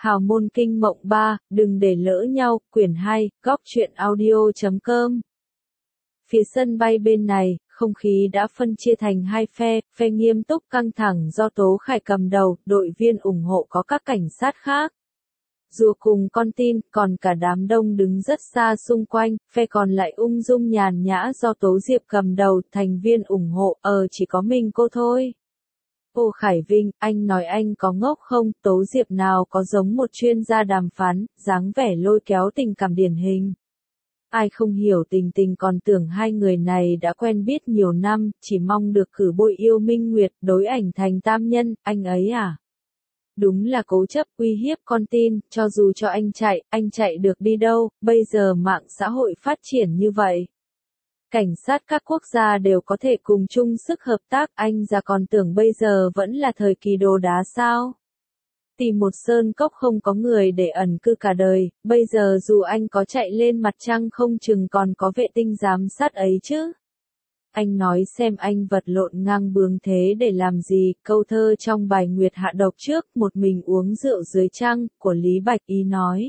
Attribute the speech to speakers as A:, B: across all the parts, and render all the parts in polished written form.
A: Hào môn kinh mộng 3, đừng để lỡ nhau, quyển 2, góc truyện audio.com. Phía sân bay bên này, không khí đã phân chia thành hai phe nghiêm túc căng thẳng do Tố Khải cầm đầu, đội viên ủng hộ có các cảnh sát khác. Rùa cùng con tin, còn cả đám đông đứng rất xa xung quanh, phe còn lại ung dung nhàn nhã do Tố Diệp cầm đầu, thành viên ủng hộ, chỉ có mình cô thôi. Ô Khải Vinh, anh nói anh có ngốc không? Tố Diệp nào có giống một chuyên gia đàm phán, dáng vẻ lôi kéo tình cảm điển hình. Ai không hiểu Tình Tình còn tưởng hai người này đã quen biết nhiều năm, chỉ mong được cử bội yêu Minh Nguyệt, đối ảnh thành tam nhân, anh ấy à? Đúng là cố chấp uy hiếp con tin, cho dù cho anh chạy được đi đâu, bây giờ mạng xã hội phát triển như vậy. Cảnh sát các quốc gia đều có thể cùng chung sức hợp tác, anh già còn tưởng bây giờ vẫn là thời kỳ đồ đá sao? Tìm một sơn cốc không có người để ẩn cư cả đời, bây giờ dù anh có chạy lên mặt trăng không chừng còn có vệ tinh giám sát ấy chứ. Anh nói xem anh vật lộn ngang bướng thế để làm gì, câu thơ trong bài Nguyệt Hạ Độc trước, một mình uống rượu dưới trăng, của Lý Bạch Ý nói.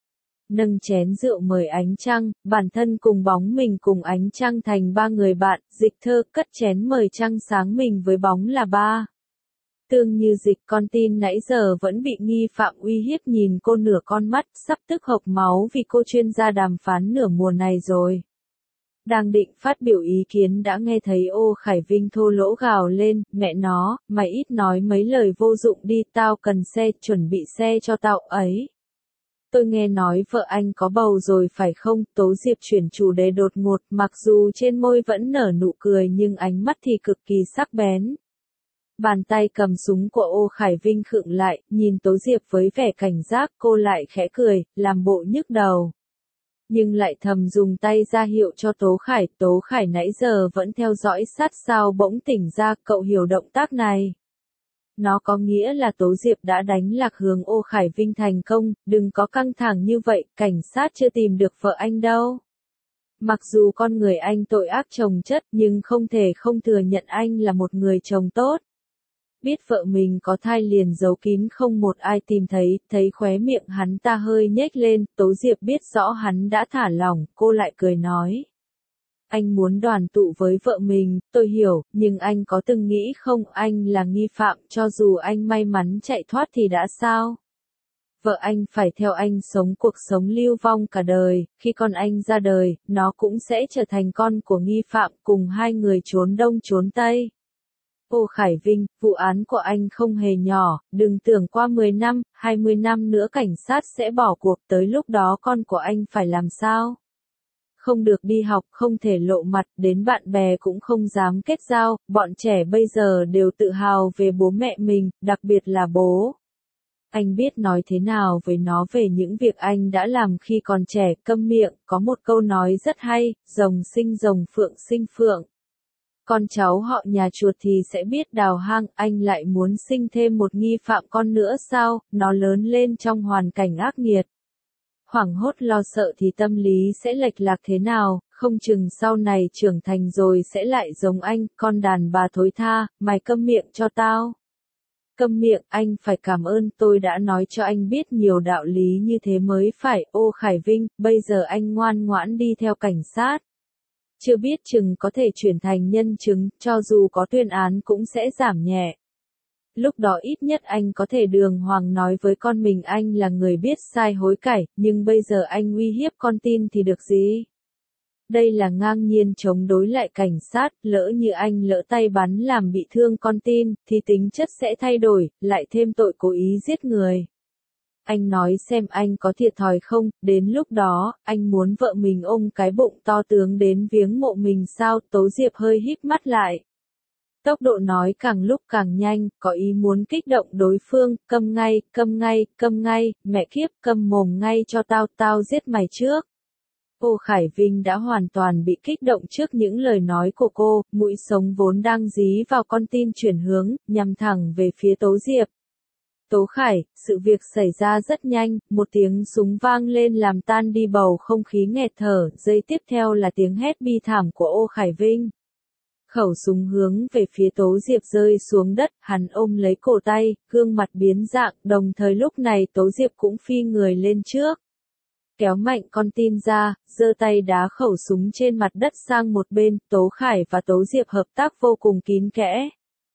A: Nâng chén rượu mời ánh trăng, bản thân cùng bóng mình cùng ánh trăng thành ba người bạn, Dịch Thơ cất chén mời trăng sáng mình với bóng là ba. Tương như Dịch con tin nãy giờ vẫn bị nghi phạm uy hiếp nhìn cô nửa con mắt, sắp tức hộc máu vì cô chuyên gia đàm phán nửa mùa này rồi. Đang định phát biểu ý kiến đã nghe thấy Ô Khải Vinh thô lỗ gào lên, mẹ nó, mày ít nói mấy lời vô dụng đi, tao cần xe, chuẩn bị xe cho tao ấy. Tôi nghe nói vợ anh có bầu rồi phải không? Tố Diệp chuyển chủ đề đột ngột, mặc dù trên môi vẫn nở nụ cười nhưng ánh mắt thì cực kỳ sắc bén. Bàn tay cầm súng của Ô Khải Vinh khựng lại, nhìn Tố Diệp với vẻ cảnh giác, cô lại khẽ cười, làm bộ nhức đầu. Nhưng lại thầm dùng tay ra hiệu cho Tố Khải nãy giờ vẫn theo dõi sát sao bỗng tỉnh ra, cậu hiểu động tác này. Nó có nghĩa là Tố Diệp đã đánh lạc hướng Ô Khải Vinh thành công, đừng có căng thẳng như vậy, cảnh sát chưa tìm được vợ anh đâu. Mặc dù con người anh tội ác chồng chất nhưng không thể không thừa nhận anh là một người chồng tốt. Biết vợ mình có thai liền giấu kín không một ai tìm thấy khóe miệng hắn ta hơi nhếch lên, Tố Diệp biết rõ hắn đã thả lỏng, cô lại cười nói. Anh muốn đoàn tụ với vợ mình, tôi hiểu, nhưng anh có từng nghĩ không anh là nghi phạm, cho dù anh may mắn chạy thoát thì đã sao? Vợ anh phải theo anh sống cuộc sống lưu vong cả đời, khi con anh ra đời, nó cũng sẽ trở thành con của nghi phạm, cùng hai người trốn đông trốn tây. Ô Khải Vinh, vụ án của anh không hề nhỏ, đừng tưởng qua 10 năm, 20 năm nữa cảnh sát sẽ bỏ cuộc, tới lúc đó con của anh phải làm sao? Không được đi học, không thể lộ mặt, đến bạn bè cũng không dám kết giao, bọn trẻ bây giờ đều tự hào về bố mẹ mình, đặc biệt là bố. Anh biết nói thế nào với nó về những việc anh đã làm khi còn trẻ, câm miệng, có một câu nói rất hay, rồng sinh rồng phượng sinh phượng. Con cháu họ nhà chuột thì sẽ biết đào hang, anh lại muốn sinh thêm một nghi phạm con nữa sao, nó lớn lên trong hoàn cảnh ác nghiệt. Hoảng hốt lo sợ thì tâm lý sẽ lệch lạc thế nào, không chừng sau này trưởng thành rồi sẽ lại giống anh, con đàn bà thối tha, mày câm miệng cho tao. Câm miệng, anh phải cảm ơn tôi đã nói cho anh biết nhiều đạo lý như thế mới phải, Ô Khải Vinh, bây giờ anh ngoan ngoãn đi theo cảnh sát. Chưa biết chừng có thể chuyển thành nhân chứng, cho dù có tuyên án cũng sẽ giảm nhẹ. Lúc đó ít nhất anh có thể đường hoàng nói với con mình anh là người biết sai hối cải, nhưng bây giờ anh uy hiếp con tin thì được gì? Đây là ngang nhiên chống đối lại cảnh sát, lỡ như anh lỡ tay bắn làm bị thương con tin, thì tính chất sẽ thay đổi, lại thêm tội cố ý giết người. Anh nói xem anh có thiệt thòi không, đến lúc đó, anh muốn vợ mình ôm cái bụng to tướng đến viếng mộ mình sao? Tố Diệp hơi híp mắt lại. Tốc độ nói càng lúc càng nhanh, có ý muốn kích động đối phương, câm ngay, mẹ kiếp, câm mồm ngay cho tao giết mày trước. Ô Khải Vinh đã hoàn toàn bị kích động trước những lời nói của cô, mũi sống vốn đang dí vào con tin chuyển hướng, nhằm thẳng về phía Tố Diệp. Tố Khải, sự việc xảy ra rất nhanh, một tiếng súng vang lên làm tan đi bầu không khí nghẹt thở, giây tiếp theo là tiếng hét bi thảm của Ô Khải Vinh. Khẩu súng hướng về phía Tố Diệp rơi xuống đất, hắn ôm lấy cổ tay, gương mặt biến dạng, đồng thời lúc này Tố Diệp cũng phi người lên trước. Kéo mạnh con tin ra, giơ tay đá khẩu súng trên mặt đất sang một bên, Tố Khải và Tố Diệp hợp tác vô cùng kín kẽ.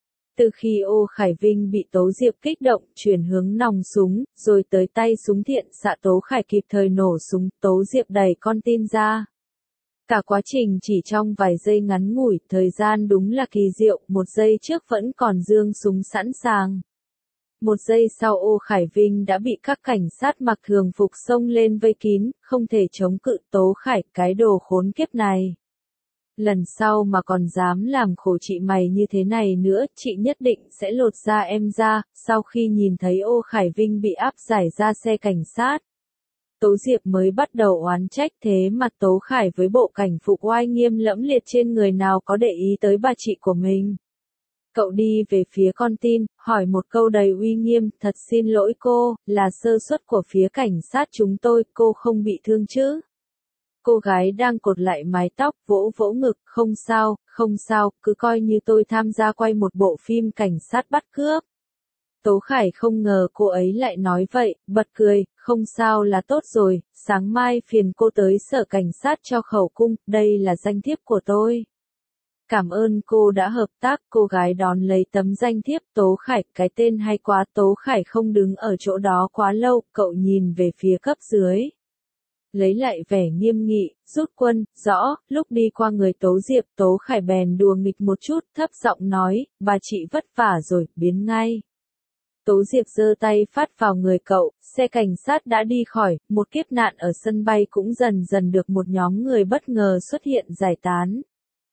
A: Từ khi Ô Khải Vinh bị Tố Diệp kích động, chuyển hướng nòng súng, rồi tới tay súng thiện xạ Tố Khải kịp thời nổ súng, Tố Diệp đẩy con tin ra. Cả quá trình chỉ trong vài giây ngắn ngủi, thời gian đúng là kỳ diệu, một giây trước vẫn còn giương súng sẵn sàng. Một giây sau Ô Khải Vinh đã bị các cảnh sát mặc thường phục xông lên vây kín, không thể chống cự. Tố Khải, cái đồ khốn kiếp này. Lần sau mà còn dám làm khổ chị mày như thế này nữa, chị nhất định sẽ lột da em ra. Sau khi nhìn thấy Ô Khải Vinh bị áp giải ra xe cảnh sát, Tố Diệp mới bắt đầu oán trách, thế mà Tố Khải với bộ cảnh phục oai nghiêm lẫm liệt trên người nào có để ý tới bà chị của mình. Cậu đi về phía con tin, hỏi một câu đầy uy nghiêm, thật xin lỗi cô, là sơ suất của phía cảnh sát chúng tôi, cô không bị thương chứ? Cô gái đang cột lại mái tóc, vỗ vỗ ngực, không sao, cứ coi như tôi tham gia quay một bộ phim cảnh sát bắt cướp. Tố Khải không ngờ cô ấy lại nói vậy, bật cười, không sao là tốt rồi, sáng mai phiền cô tới sở cảnh sát cho khẩu cung, đây là danh thiếp của tôi. Cảm ơn cô đã hợp tác, cô gái đón lấy tấm danh thiếp. Tố Khải, cái tên hay quá. Tố Khải không đứng ở chỗ đó quá lâu, cậu nhìn về phía cấp dưới. Lấy lại vẻ nghiêm nghị, rút quân, rõ, lúc đi qua người Tố Diệp, Tố Khải bèn đùa nghịch một chút, thấp giọng nói, bà chị vất vả rồi, biến ngay. Tố Diệp giơ tay phát vào người cậu, xe cảnh sát đã đi khỏi, một kiếp nạn ở sân bay cũng dần dần được một nhóm người bất ngờ xuất hiện giải tán.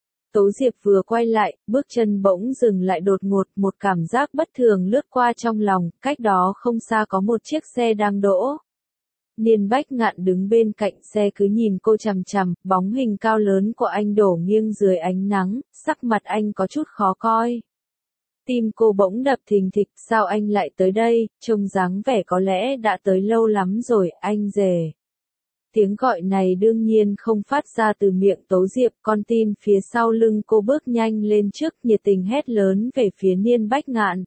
A: Tố Diệp vừa quay lại, bước chân bỗng dừng lại đột ngột, một cảm giác bất thường lướt qua trong lòng, cách đó không xa có một chiếc xe đang đỗ. Niên Bách Ngạn đứng bên cạnh xe cứ nhìn cô chằm chằm, bóng hình cao lớn của anh đổ nghiêng dưới ánh nắng, sắc mặt anh có chút khó coi. Tim cô bỗng đập thình thịch, sao anh lại tới đây, trông dáng vẻ có lẽ đã tới lâu lắm rồi, anh rể. Tiếng gọi này đương nhiên không phát ra từ miệng Tố Diệp, con tin phía sau lưng cô bước nhanh lên trước, nhiệt tình hét lớn về phía Niên Bách Ngạn.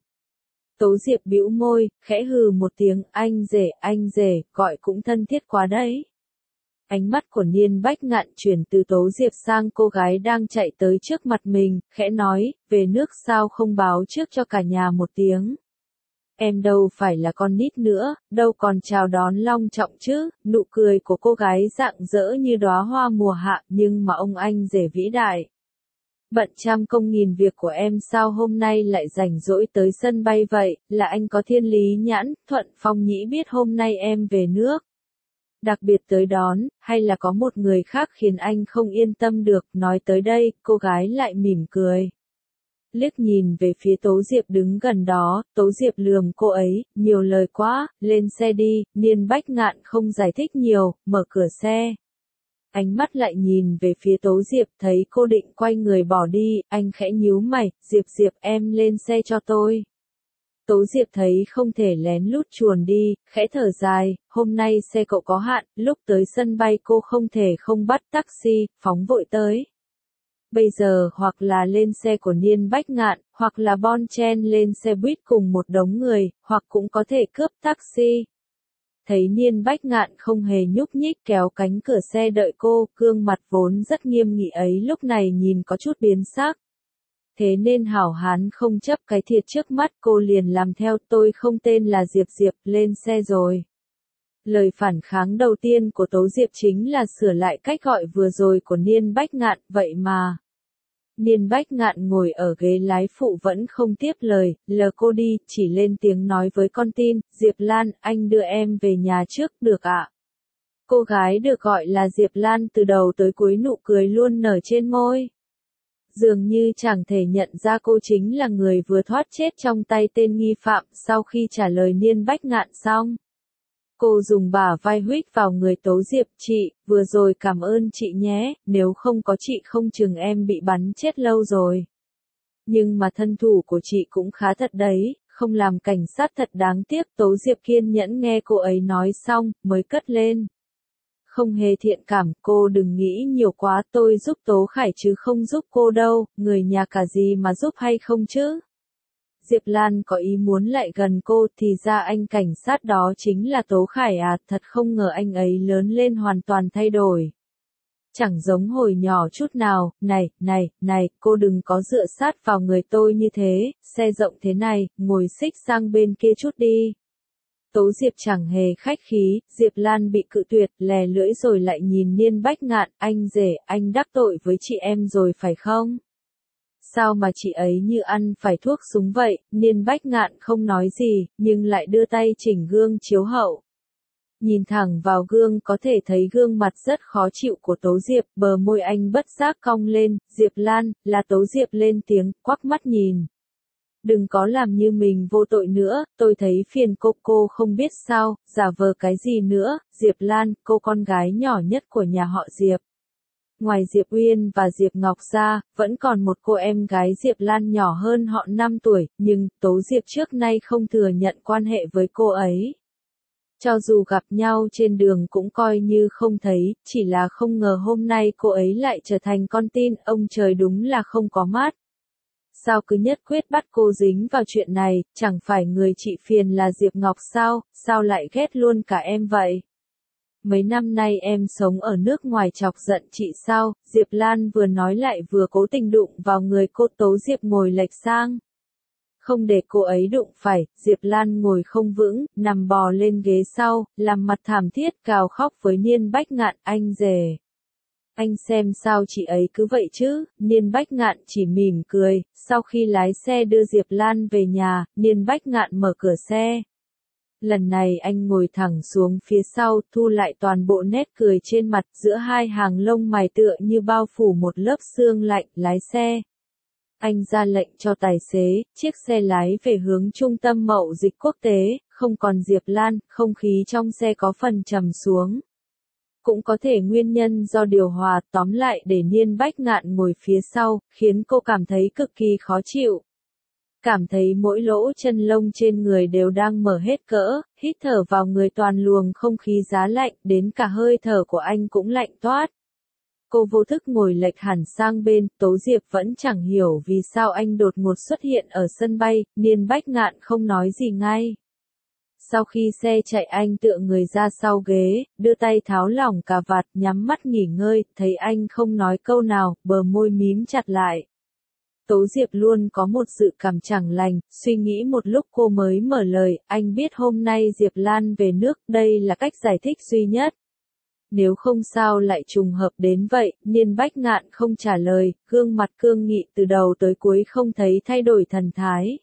A: Tố Diệp bĩu môi, khẽ hừ một tiếng, anh rể, gọi cũng thân thiết quá đấy. Ánh mắt của Niên Bách Ngạn chuyển từ Tố Diệp sang cô gái đang chạy tới trước mặt mình, khẽ nói, về nước sao không báo trước cho cả nhà một tiếng. Em đâu phải là con nít nữa, đâu còn chào đón long trọng chứ. Nụ cười của cô gái rạng rỡ như đóa hoa mùa hạ, nhưng mà ông anh rể vĩ đại. Bận trăm công nghìn việc của em sao hôm nay lại rảnh rỗi tới sân bay vậy, là anh có thiên lý nhãn, Thuận Phong Nhĩ biết hôm nay em về nước. Đặc biệt tới đón, hay là có một người khác khiến anh không yên tâm được, nói tới đây, cô gái lại mỉm cười. Liếc nhìn về phía Tố Diệp đứng gần đó, Tố Diệp lườm cô ấy, nhiều lời quá, lên xe đi. Niên Bách Ngạn không giải thích nhiều, mở cửa xe. Ánh mắt lại nhìn về phía Tố Diệp, thấy cô định quay người bỏ đi, anh khẽ nhíu mày, Diệp em lên xe cho tôi. Tố Diệp thấy không thể lén lút chuồn đi, khẽ thở dài, hôm nay xe cậu có hạn, lúc tới sân bay cô không thể không bắt taxi, phóng vội tới. Bây giờ hoặc là lên xe của Niên Bách Ngạn, hoặc là bon chen lên xe buýt cùng một đống người, hoặc cũng có thể cướp taxi. Thấy Niên Bách Ngạn không hề nhúc nhích kéo cánh cửa xe đợi cô, gương mặt vốn rất nghiêm nghị ấy lúc này nhìn có chút biến sắc. Thế nên hảo hán không chấp cái thiệt trước mắt, cô liền làm theo, tôi không tên là Diệp, lên xe rồi. Lời phản kháng đầu tiên của Tố Diệp chính là sửa lại cách gọi vừa rồi của Niên Bách Ngạn, vậy mà. Niên Bách Ngạn ngồi ở ghế lái phụ vẫn không tiếp lời, lờ cô đi, chỉ lên tiếng nói với con tin, Diệp Lan, anh đưa em về nhà trước, được ạ? Cô gái được gọi là Diệp Lan từ đầu tới cuối nụ cười luôn nở trên môi. Dường như chẳng thể nhận ra cô chính là người vừa thoát chết trong tay tên nghi phạm. Sau khi trả lời Niên Bách Ngạn xong, cô dùng bả vai huých vào người Tố Diệp, chị, vừa rồi cảm ơn chị nhé, nếu không có chị không chừng em bị bắn chết lâu rồi. Nhưng mà thân thủ của chị cũng khá thật đấy, không làm cảnh sát thật đáng tiếc. Tố Diệp kiên nhẫn nghe cô ấy nói xong, mới cất lên. Không hề thiện cảm, cô đừng nghĩ nhiều quá, tôi giúp Tố Khải chứ không giúp cô đâu, người nhà cả gì mà giúp hay không chứ? Diệp Lan có ý muốn lại gần cô, thì ra anh cảnh sát đó chính là Tố Khải à, thật không ngờ anh ấy lớn lên hoàn toàn thay đổi. Chẳng giống hồi nhỏ chút nào, này, cô đừng có dựa sát vào người tôi như thế, xe rộng thế này, ngồi xích sang bên kia chút đi. Tố Diệp chẳng hề khách khí, Diệp Lan bị cự tuyệt, lè lưỡi rồi lại nhìn Niên Bách Ngạn, anh rể, anh đắc tội với chị em rồi phải không? Sao mà chị ấy như ăn phải thuốc súng vậy, Niên Bách Ngạn không nói gì, nhưng lại đưa tay chỉnh gương chiếu hậu. Nhìn thẳng vào gương có thể thấy gương mặt rất khó chịu của Tố Diệp, bờ môi anh bất giác cong lên, Diệp Lan, là Tố Diệp lên tiếng, quắc mắt nhìn. Đừng có làm như mình vô tội nữa, tôi thấy phiền cô không biết sao, giả vờ cái gì nữa, Diệp Lan, cô con gái nhỏ nhất của nhà họ Diệp. Ngoài Diệp Uyên và Diệp Ngọc ra, vẫn còn một cô em gái Diệp Lan nhỏ hơn họ 5 tuổi, nhưng Tố Diệp trước nay không thừa nhận quan hệ với cô ấy. Cho dù gặp nhau trên đường cũng coi như không thấy, chỉ là không ngờ hôm nay cô ấy lại trở thành con tin, ông trời đúng là không có mắt. Sao cứ nhất quyết bắt cô dính vào chuyện này, chẳng phải người chị phiền là Diệp Ngọc sao lại ghét luôn cả em vậy? Mấy năm nay em sống ở nước ngoài chọc giận chị sao? Diệp Lan vừa nói lại vừa cố tình đụng vào người cô. Tố Diệp ngồi lệch sang. Không để cô ấy đụng phải, Diệp Lan ngồi không vững, nằm bò lên ghế sau, làm mặt thảm thiết gào khóc với Niên Bách Ngạn, anh rể. Anh xem sao chị ấy cứ vậy chứ, Niên Bách Ngạn chỉ mỉm cười, sau khi lái xe đưa Diệp Lan về nhà, Niên Bách Ngạn mở cửa xe. Lần này anh ngồi thẳng xuống phía sau, thu lại toàn bộ nét cười trên mặt, giữa hai hàng lông mày tựa như bao phủ một lớp sương lạnh, lái xe. Anh ra lệnh cho tài xế, chiếc xe lái về hướng trung tâm mậu dịch quốc tế, không còn Diệp Lan, không khí trong xe có phần trầm xuống. Cũng có thể nguyên nhân do điều hòa, tóm lại để Niên Bách Ngạn ngồi phía sau, khiến cô cảm thấy cực kỳ khó chịu. Cảm thấy mỗi lỗ chân lông trên người đều đang mở hết cỡ, hít thở vào người toàn luồng không khí giá lạnh, đến cả hơi thở của anh cũng lạnh toát. Cô vô thức ngồi lệch hẳn sang bên, Tố Diệp vẫn chẳng hiểu vì sao anh đột ngột xuất hiện ở sân bay, Niên Bách Ngạn không nói gì ngay. Sau khi xe chạy anh tựa người ra sau ghế, đưa tay tháo lỏng cà vạt, nhắm mắt nghỉ ngơi, thấy anh không nói câu nào, bờ môi mím chặt lại. Tố Diệp luôn có một sự cảm chẳng lành, suy nghĩ một lúc cô mới mở lời, anh biết hôm nay Diệp Lan về nước, đây là cách giải thích duy nhất. Nếu không sao lại trùng hợp đến vậy, Niên Bách Ngạn không trả lời, gương mặt cương nghị từ đầu tới cuối không thấy thay đổi thần thái.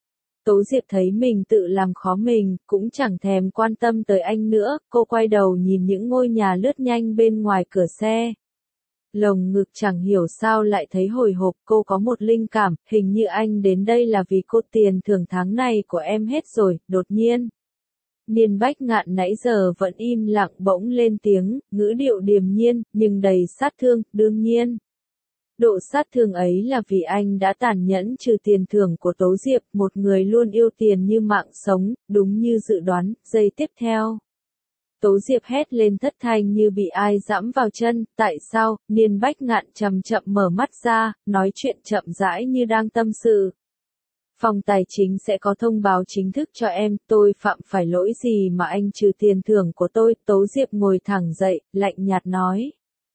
A: Tố Diệp thấy mình tự làm khó mình, cũng chẳng thèm quan tâm tới anh nữa, cô quay đầu nhìn những ngôi nhà lướt nhanh bên ngoài cửa xe. Lồng ngực chẳng hiểu sao lại thấy hồi hộp, cô có một linh cảm, hình như anh đến đây là vì cô tiền thưởng tháng này của em hết rồi, đột nhiên. Niên Bách Ngạn nãy giờ vẫn im lặng bỗng lên tiếng, ngữ điệu điềm nhiên, nhưng đầy sát thương, đương nhiên. Độ sát thương ấy là vì anh đã tàn nhẫn trừ tiền thưởng của Tố Diệp, một người luôn yêu tiền như mạng sống, đúng như dự đoán, giây tiếp theo. Tố Diệp hét lên thất thanh như bị ai giẫm vào chân, tại sao? Niên Bách Ngạn chậm chậm mở mắt ra, nói chuyện chậm rãi như đang tâm sự. Phòng tài chính sẽ có thông báo chính thức cho em, tôi phạm phải lỗi gì mà anh trừ tiền thưởng của tôi, Tố Diệp ngồi thẳng dậy, lạnh nhạt nói.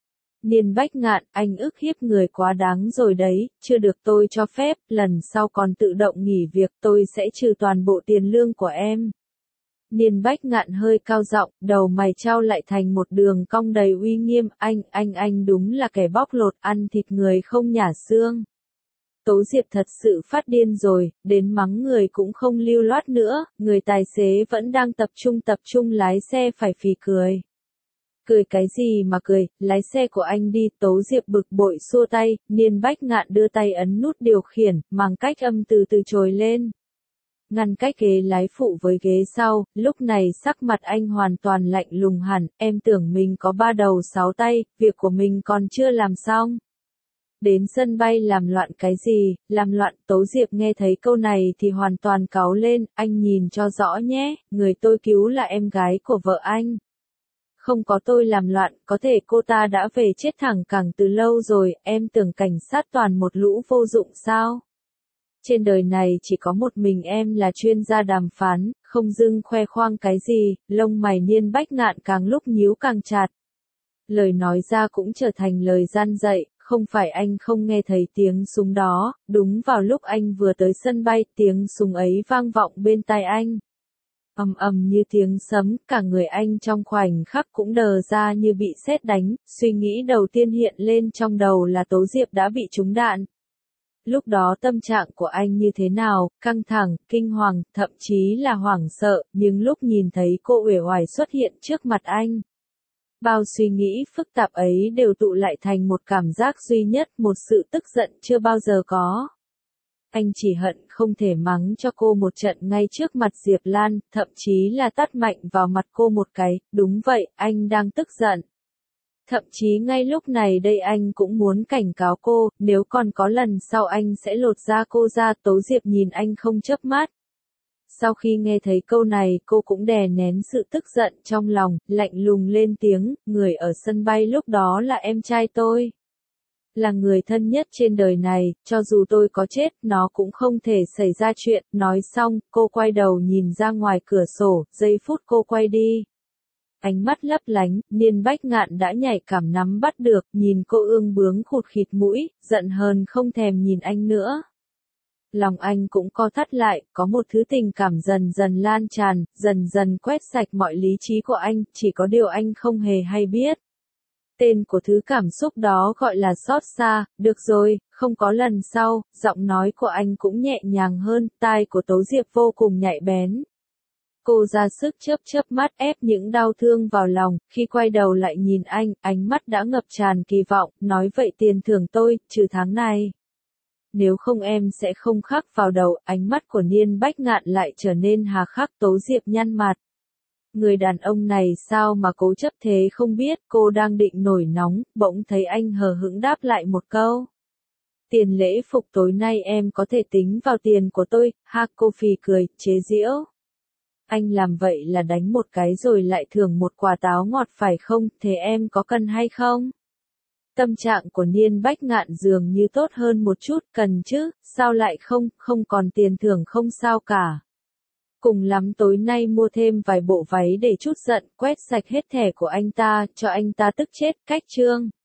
A: Niên Bách Ngạn, anh ức hiếp người quá đáng rồi đấy, chưa được tôi cho phép, lần sau còn tự động nghỉ việc tôi sẽ trừ toàn bộ tiền lương của em. Niên Bách Ngạn hơi cao giọng, đầu mày trao lại thành một đường cong đầy uy nghiêm, anh đúng là kẻ bóc lột, ăn thịt người không nhả xương. Tố Diệp thật sự phát điên rồi, đến mắng người cũng không lưu loát nữa, người tài xế vẫn đang tập trung lái xe phải phì cười. Cười cái gì mà cười, lái xe của anh đi, Tố Diệp bực bội xua tay, Niên Bách Ngạn đưa tay ấn nút điều khiển, mang cách âm từ từ trồi lên. Ngăn cách ghế lái phụ với ghế sau, lúc này sắc mặt anh hoàn toàn lạnh lùng hẳn, em tưởng mình có 3 đầu 6 tay, việc của mình còn chưa làm xong. Đến sân bay làm loạn cái gì, làm loạn, Tố Diệp nghe thấy câu này thì hoàn toàn cáu lên, anh nhìn cho rõ nhé, người tôi cứu là em gái của vợ anh. không có tôi làm loạn, có thể cô ta đã về chết thẳng cẳng từ lâu rồi, em tưởng cảnh sát toàn một lũ vô dụng sao? Trên đời này chỉ có một mình em là chuyên gia đàm phán, không dưng khoe khoang cái gì, lông mày Niên Bách Ngạn càng lúc nhíu càng chặt. Lời nói ra cũng trở thành lời gian dạy, không phải anh không nghe thấy tiếng súng đó, đúng vào lúc anh vừa tới sân bay, tiếng súng ấy vang vọng bên tai anh. Ầm ầm như tiếng sấm, cả người anh trong khoảnh khắc cũng đờ ra như bị sét đánh, suy nghĩ đầu tiên hiện lên trong đầu là Tố Diệp đã bị trúng đạn. Lúc đó tâm trạng của anh như thế nào, căng thẳng, kinh hoàng, thậm chí là hoảng sợ, nhưng lúc nhìn thấy cô uể oải xuất hiện trước mặt anh. Bao suy nghĩ phức tạp ấy đều tụ lại thành một cảm giác duy nhất, một sự tức giận chưa bao giờ có. Anh chỉ hận không thể mắng cho cô một trận ngay trước mặt Diệp Lan, thậm chí là tát mạnh vào mặt cô một cái, đúng vậy, anh đang tức giận. Thậm chí ngay lúc này đây anh cũng muốn cảnh cáo cô, nếu còn có lần sau anh sẽ lột da cô ra. Tố Diệp nhìn anh không chớp mắt. Sau khi nghe thấy câu này cô cũng đè nén sự tức giận trong lòng, lạnh lùng lên tiếng, người ở sân bay lúc đó là em trai tôi. Là người thân nhất trên đời này, cho dù tôi có chết, nó cũng không thể xảy ra chuyện. Nói xong, cô quay đầu nhìn ra ngoài cửa sổ, giây phút cô quay đi. Ánh mắt lấp lánh, Niên Bách Ngạn đã nhạy cảm nắm bắt được, nhìn cô ương bướng khụt khịt mũi, giận hờn không thèm nhìn anh nữa. Lòng anh cũng co thắt lại, có một thứ tình cảm dần dần lan tràn, dần dần quét sạch mọi lý trí của anh, chỉ có điều anh không hề hay biết. Tên của thứ cảm xúc đó gọi là xót xa. Được rồi, không có lần sau. Giọng nói của anh cũng nhẹ nhàng hơn, tai của Tố Diệp vô cùng nhạy bén. Cô ra sức chớp mắt ép những đau thương vào lòng, khi quay đầu lại nhìn anh, ánh mắt đã ngập tràn kỳ vọng, nói vậy tiền thưởng tôi, trừ tháng này. Nếu không em sẽ không khắc vào đầu. Ánh mắt của Niên Bách Ngạn lại trở nên hà khắc. Tố Diệp nhăn mặt. Người đàn ông này sao mà cố chấp thế không biết, cô đang định nổi nóng, bỗng thấy anh hờ hững đáp lại một câu. Tiền lễ phục tối nay em có thể tính vào tiền của tôi. Ha, cô phì cười, chế giễu. Anh làm vậy là đánh một cái rồi lại thưởng một quả táo ngọt phải không, thế em có cần hay không? Tâm trạng của Niên Bách Ngạn dường như tốt hơn một chút, cần chứ, sao lại không, không còn tiền thưởng không sao cả. Cùng lắm tối nay mua thêm vài bộ váy để chút giận, quét sạch hết thẻ của anh ta, cho anh ta tức chết. Cách chương